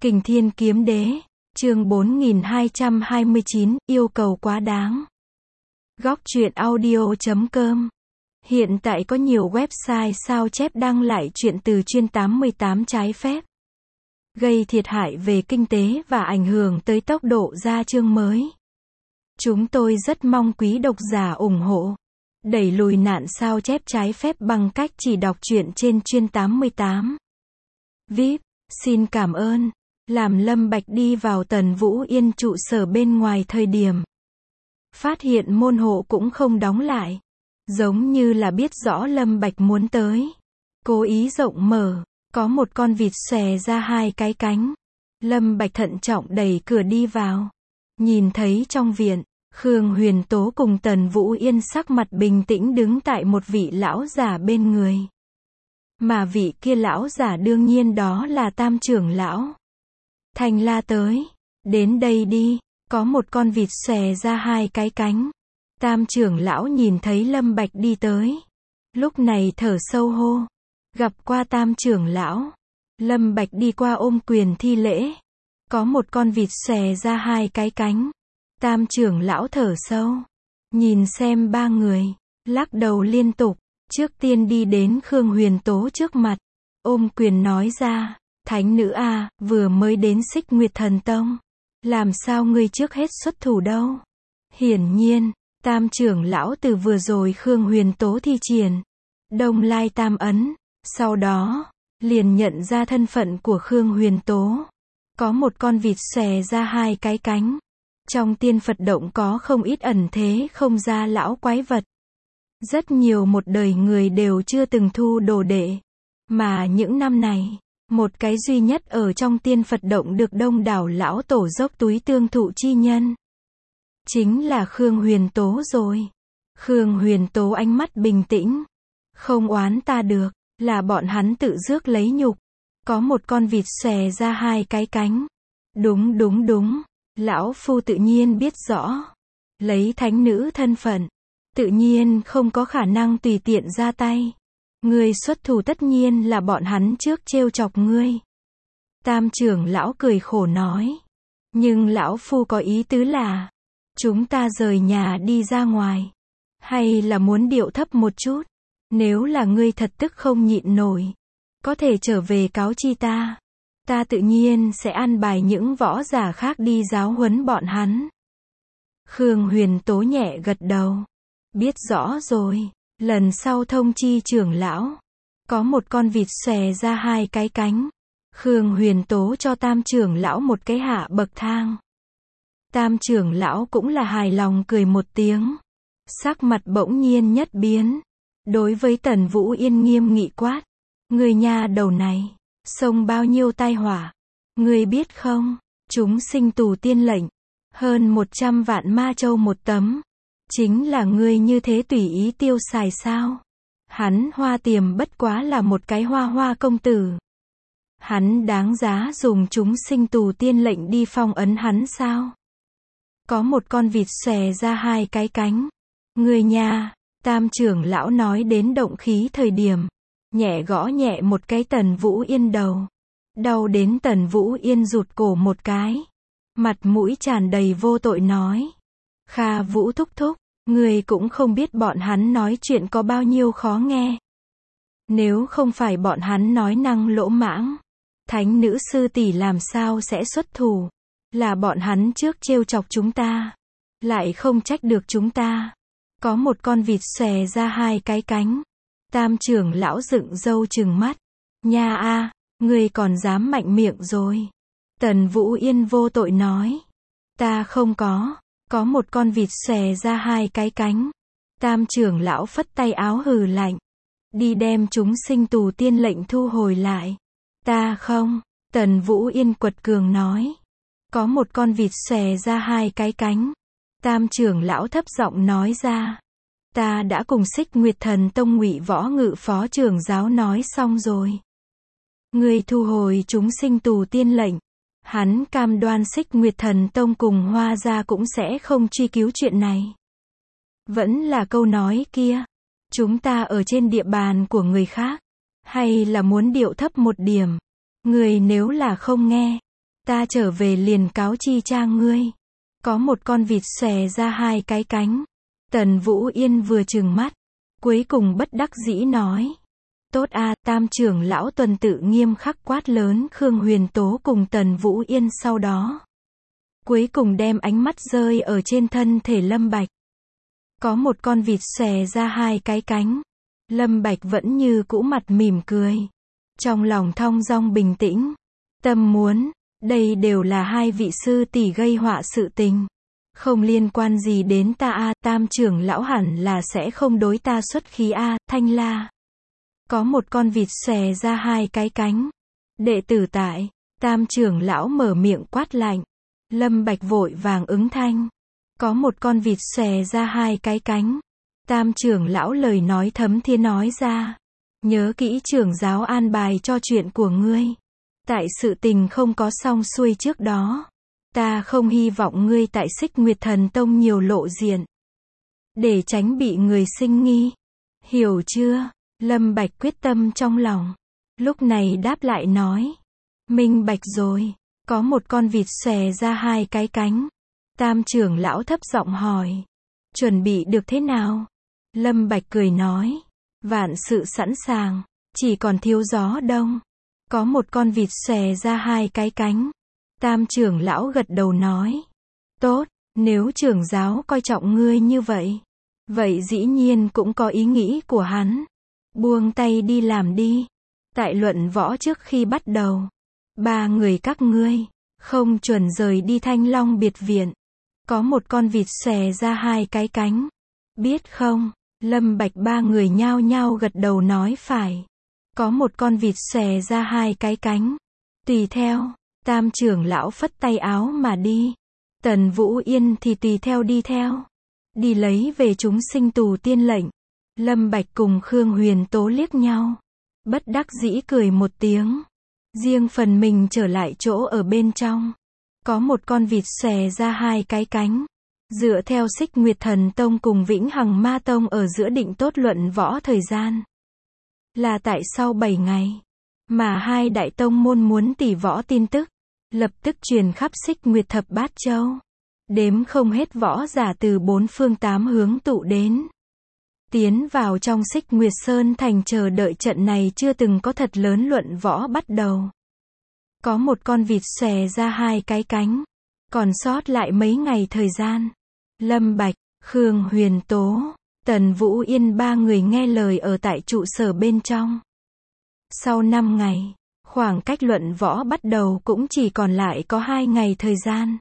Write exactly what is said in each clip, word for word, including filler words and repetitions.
Kình Thiên Kiếm Đế, chương bốn nghìn hai trăm hai mươi chín, yêu cầu quá đáng. Góc truyện audio chấm com. Hiện tại có nhiều website sao chép đăng lại truyện từ chuyên tám mươi tám trái phép, gây thiệt hại về kinh tế và ảnh hưởng tới tốc độ ra chương mới. Chúng tôi rất mong quý độc giả ủng hộ, đẩy lùi nạn sao chép trái phép bằng cách chỉ đọc truyện trên chuyên tám mươi tám. vê i pê, xin cảm ơn. Làm Lâm Bạch đi vào Tần Vũ Yên trụ sở bên ngoài thời điểm phát hiện môn hộ cũng không đóng lại, giống như là biết rõ Lâm Bạch muốn tới, cố ý rộng mở, có một con vịt xòe ra hai cái cánh. Lâm Bạch thận trọng đẩy cửa đi vào, nhìn thấy trong viện, Khương Huyền Tố cùng Tần Vũ Yên sắc mặt bình tĩnh đứng tại một vị lão giả bên người. Mà vị kia lão giả đương nhiên đó là Tam trưởng lão. Thành la tới, đến đây đi, có một con vịt xòe ra hai cái cánh. Tam trưởng lão nhìn thấy Lâm Bạch đi tới, lúc này thở sâu hô, gặp qua Tam trưởng lão. Lâm Bạch đi qua ôm quyền thi lễ, có một con vịt xòe ra hai cái cánh. Tam trưởng lão thở sâu, nhìn xem ba người, lắc đầu liên tục, trước tiên đi đến Khương Huyền Tố trước mặt, ôm quyền nói ra, thánh nữ a, vừa mới đến Xích Nguyệt Thần Tông, làm sao ngươi trước hết xuất thủ đâu? Hiển nhiên, Tam trưởng lão từ vừa rồi Khương Huyền Tố thi triển Đông Lai Tam ấn, sau đó liền nhận ra thân phận của Khương Huyền Tố. Có một con vịt xòe ra hai cái cánh. Trong tiên Phật động có không ít ẩn thế không ra lão quái vật. Rất nhiều một đời người đều chưa từng thu đồ đệ, mà những năm này, một cái duy nhất ở trong tiên Phật động được đông đảo lão tổ dốc túi tương thụ chi nhân, chính là Khương Huyền Tố rồi. Khương Huyền Tố ánh mắt bình tĩnh, không oán ta được, là bọn hắn tự rước lấy nhục. Có một con vịt xòe ra hai cái cánh. Đúng đúng đúng, lão phu tự nhiên biết rõ, lấy thánh nữ thân phận, tự nhiên không có khả năng tùy tiện ra tay. Ngươi xuất thủ tất nhiên là bọn hắn trước trêu chọc ngươi. Tam trưởng lão cười khổ nói, nhưng lão phu có ý tứ là, chúng ta rời nhà đi ra ngoài, hay là muốn điệu thấp một chút, nếu là ngươi thật tức không nhịn nổi, có thể trở về cáo chi ta, ta tự nhiên sẽ an bài những võ giả khác đi giáo huấn bọn hắn. Khương Huyền Tố nhẹ gật đầu, biết rõ rồi, lần sau thông chi trưởng lão. Có một con vịt xòe ra hai cái cánh. Khương Huyền Tố cho Tam trưởng lão một cái hạ bậc thang. Tam trưởng lão cũng là hài lòng cười một tiếng, sắc mặt bỗng nhiên nhất biến, đối với Tần Vũ Yên nghiêm nghị quát, người nhà đầu này, xông bao nhiêu tai họa, ngươi biết không, chúng sinh tù tiên lệnh, hơn một trăm vạn ma châu một tấm, chính là ngươi như thế tùy ý tiêu xài sao? Hắn Hoa Tiềm bất quá là một cái hoa hoa công tử, hắn đáng giá dùng chúng sinh tù tiên lệnh đi phong ấn hắn sao? Có một con vịt xòe ra hai cái cánh. Người nhà, Tam trưởng lão nói đến động khí thời điểm, nhẹ gõ nhẹ một cái Tần Vũ Yên đầu, đau đến Tần Vũ Yên rụt cổ một cái, mặt mũi tràn đầy vô tội nói, Kha Vũ thúc thúc, người cũng không biết bọn hắn nói chuyện có bao nhiêu khó nghe. Nếu không phải bọn hắn nói năng lỗ mãng, thánh nữ sư tỷ làm sao sẽ xuất thủ, là bọn hắn trước trêu chọc chúng ta, lại không trách được chúng ta. Có một con vịt xòe ra hai cái cánh. Tam trưởng lão dựng râu trừng mắt, nha a, ngươi còn dám mạnh miệng rồi. Tần Vũ Yên vô tội nói, ta không có. Có một con vịt xòe ra hai cái cánh. Tam trưởng lão phất tay áo hừ lạnh, đi đem chúng sinh tù tiên lệnh thu hồi lại. Ta không. Tần Vũ Yên quật cường nói, có một con vịt xòe ra hai cái cánh. Tam trưởng lão thấp giọng nói ra, ta đã cùng Xích Nguyệt Thần Tông Ngụy Võ Ngự phó trưởng giáo nói xong rồi, ngươi thu hồi chúng sinh tù tiên lệnh, hắn cam đoan Xích Nguyệt Thần Tông cùng Hoa gia cũng sẽ không truy cứu chuyện này. Vẫn là câu nói kia, chúng ta ở trên địa bàn của người khác, hay là muốn điệu thấp một điểm, người nếu là không nghe, Ta trở về liền cáo chi cha ngươi. Có một con vịt xòe ra hai cái cánh. Tần Vũ Yên vừa trừng mắt, cuối cùng bất đắc dĩ nói. Tốt a, Tam trưởng lão tuần tự nghiêm khắc quát lớn Khương Huyền Tố cùng Tần Vũ Yên sau đó. Cuối cùng đem ánh mắt rơi ở trên thân thể Lâm Bạch. Có một con vịt xòe ra hai cái cánh. Lâm Bạch vẫn như cũ mặt mỉm cười. Trong lòng thong dong bình tĩnh. Tâm muốn, đây đều là hai vị sư tỷ gây họa sự tình. Không liên quan gì đến ta a, Tam trưởng lão hẳn là sẽ không đối ta xuất khí a, Thanh La. Có một con vịt xòe ra hai cái cánh. Đệ tử tại, Tam trưởng lão mở miệng quát lạnh. Lâm Bạch vội vàng ứng thanh. Có một con vịt xòe ra hai cái cánh. Tam trưởng lão lời nói thấm thía nói ra. Nhớ kỹ trưởng giáo an bài cho chuyện của ngươi. Tại sự tình không có xong xuôi trước đó. Ta không hy vọng ngươi tại Xích Nguyệt Thần Tông nhiều lộ diện. Để tránh bị người sinh nghi. Hiểu chưa? Lâm Bạch quyết tâm trong lòng. Lúc này đáp lại nói. Minh bạch rồi. Có một con vịt xòe ra hai cái cánh. Tam trưởng lão thấp giọng hỏi. Chuẩn bị được thế nào? Lâm Bạch cười nói. Vạn sự sẵn sàng. Chỉ còn thiếu gió đông. Có một con vịt xòe ra hai cái cánh. Tam trưởng lão gật đầu nói. Tốt, nếu trưởng giáo coi trọng ngươi như vậy. Vậy dĩ nhiên cũng có ý nghĩ của hắn. Buông tay đi làm đi. Tại luận võ trước khi bắt đầu. Ba người các ngươi. Không chuẩn rời đi Thanh Long biệt viện. Có một con vịt xòe ra hai cái cánh. Biết không? Lâm Bạch ba người nhao nhao gật đầu nói phải. Có một con vịt xòe ra hai cái cánh. Tùy theo. Tam trưởng lão phất tay áo mà đi. Tần Vũ Yên thì tùy theo đi theo. Đi lấy về chúng sinh tù tiên lệnh. Lâm Bạch cùng Khương Huyền Tố liếc nhau. Bất đắc dĩ cười một tiếng. Riêng phần mình trở lại chỗ ở bên trong. Có một con vịt xòe ra hai cái cánh. Dựa theo Xích Nguyệt Thần Tông cùng Vĩnh Hằng Ma Tông ở giữa định tốt luận võ thời gian. Là tại sau bảy ngày. Mà hai đại tông môn muốn tỷ võ tin tức. Lập tức truyền khắp Xích Nguyệt Thập Bát Châu. Đếm không hết võ giả từ bốn phương tám hướng tụ đến. Tiến vào trong Xích Nguyệt Sơn thành chờ đợi trận này chưa từng có thật lớn luận võ bắt đầu. Có một con vịt xòe ra hai cái cánh. Còn sót lại mấy ngày thời gian. Lâm Bạch, Khương Huyền Tố, Tần Vũ Yên ba người nghe lời ở tại trụ sở bên trong. Sau năm ngày, khoảng cách luận võ bắt đầu cũng chỉ còn lại có hai ngày thời gian.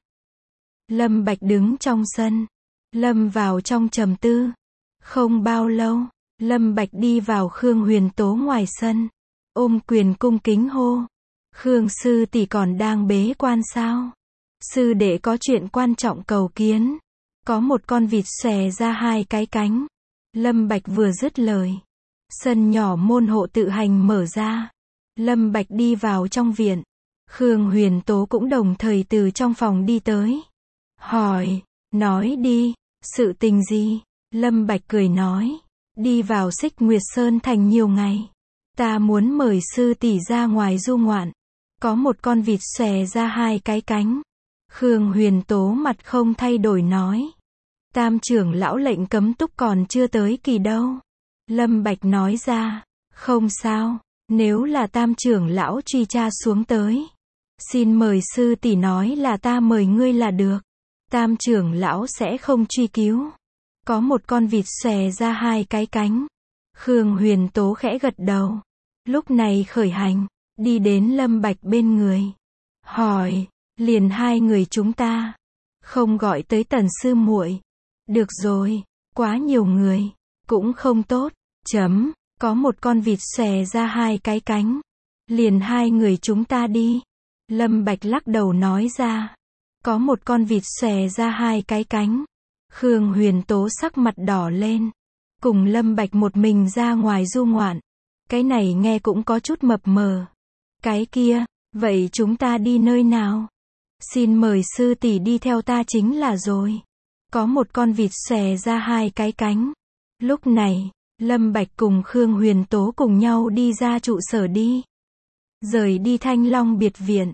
Lâm Bạch đứng trong sân. Lâm vào trong trầm tư. Không bao lâu, Lâm Bạch đi vào Khương Huyền Tố ngoài sân. Ôm quyền cung kính hô. Khương sư tỷ còn đang bế quan sao? Sư đệ có chuyện quan trọng cầu kiến. Có một con vịt xòe ra hai cái cánh. Lâm Bạch vừa dứt lời. Sân nhỏ môn hộ tự hành mở ra. Lâm Bạch đi vào trong viện. Khương Huyền Tố cũng đồng thời từ trong phòng đi tới. Hỏi, nói đi, sự tình gì? Lâm Bạch cười nói. Đi vào Xích Nguyệt Sơn thành nhiều ngày. Ta muốn mời sư tỷ ra ngoài du ngoạn. Có một con vịt xòe ra hai cái cánh. Khương Huyền Tố mặt không thay đổi nói. Tam trưởng lão lệnh cấm túc còn chưa tới kỳ đâu. Lâm Bạch nói ra. Không sao, nếu là tam trưởng lão truy tra xuống tới. Xin mời sư tỷ nói là ta mời ngươi là được. Tam trưởng lão sẽ không truy cứu. Có một con vịt xòe ra hai cái cánh. Khương Huyền Tố khẽ gật đầu. Lúc này khởi hành, đi đến Lâm Bạch bên người. Hỏi, liền hai người chúng ta. Không gọi tới Tần sư muội. Được rồi, quá nhiều người, cũng không tốt. Chấm, có một con vịt xòe ra hai cái cánh. Liền hai người chúng ta đi. Lâm Bạch lắc đầu nói ra. Có một con vịt xòe ra hai cái cánh. Khương Huyền Tố sắc mặt đỏ lên. Cùng Lâm Bạch một mình ra ngoài du ngoạn. Cái này nghe cũng có chút mập mờ. Cái kia, vậy chúng ta đi nơi nào? Xin mời sư tỷ đi theo ta chính là rồi. Có một con vịt xòe ra hai cái cánh. Lúc này, Lâm Bạch cùng Khương Huyền Tố cùng nhau đi ra trụ sở đi. Rời đi Thanh Long biệt viện.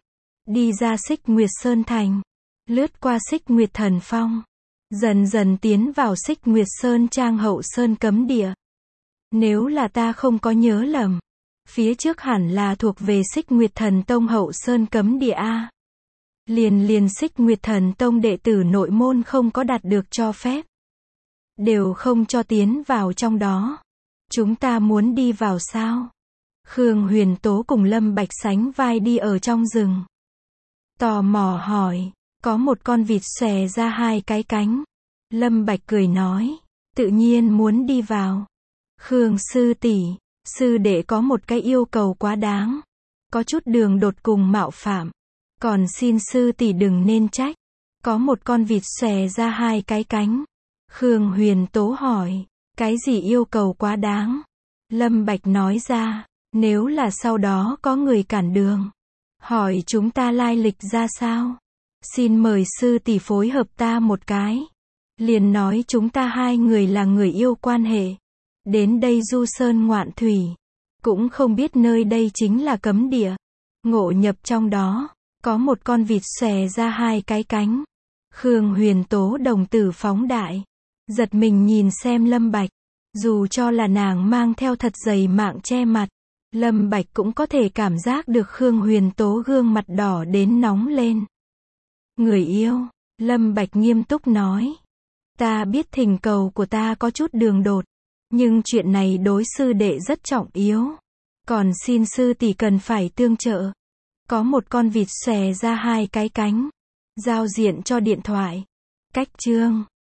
đi ra Xích Nguyệt Sơn Thành, lướt qua Xích Nguyệt Thần Phong, dần dần tiến vào Xích Nguyệt Sơn Trang Hậu Sơn cấm địa. Nếu là ta không có nhớ lầm, phía trước hẳn là thuộc về Xích Nguyệt Thần Tông Hậu Sơn cấm địa a. Liền liền Xích Nguyệt Thần Tông đệ tử nội môn không có đạt được cho phép, đều không cho tiến vào trong đó. Chúng ta muốn đi vào sao? Khương Huyền Tố cùng Lâm Bạch sánh vai đi ở trong rừng. Tò mò hỏi, có một con vịt xòe ra hai cái cánh. Lâm Bạch cười nói, tự nhiên muốn đi vào. Khương sư tỷ, sư đệ có một cái yêu cầu quá đáng, có chút đường đột cùng mạo phạm, còn xin sư tỷ đừng nên trách. Có một con vịt xòe ra hai cái cánh. Khương Huyền Tố hỏi, cái gì yêu cầu quá đáng? Lâm Bạch nói ra, nếu là sau đó có người cản đường, hỏi chúng ta lai lịch ra sao, xin mời sư tỷ phối hợp ta một cái. Liền nói chúng ta hai người là người yêu quan hệ, đến đây du sơn ngoạn thủy, cũng không biết nơi đây chính là cấm địa, ngộ nhập trong đó, có một con vịt xòe ra hai cái cánh. Khương Huyền Tố đồng tử phóng đại, giật mình nhìn xem Lâm Bạch, dù cho là nàng mang theo thật dày mạng che mặt, Lâm Bạch cũng có thể cảm giác được Khương Huyền Tố gương mặt đỏ đến nóng lên. Người yêu, Lâm Bạch nghiêm túc nói, ta biết thỉnh cầu của ta có chút đường đột, nhưng chuyện này đối sư đệ rất trọng yếu, còn xin sư tỷ cần phải tương trợ. Có một con vịt xòe ra hai cái cánh, giao diện cho điện thoại. Cách chương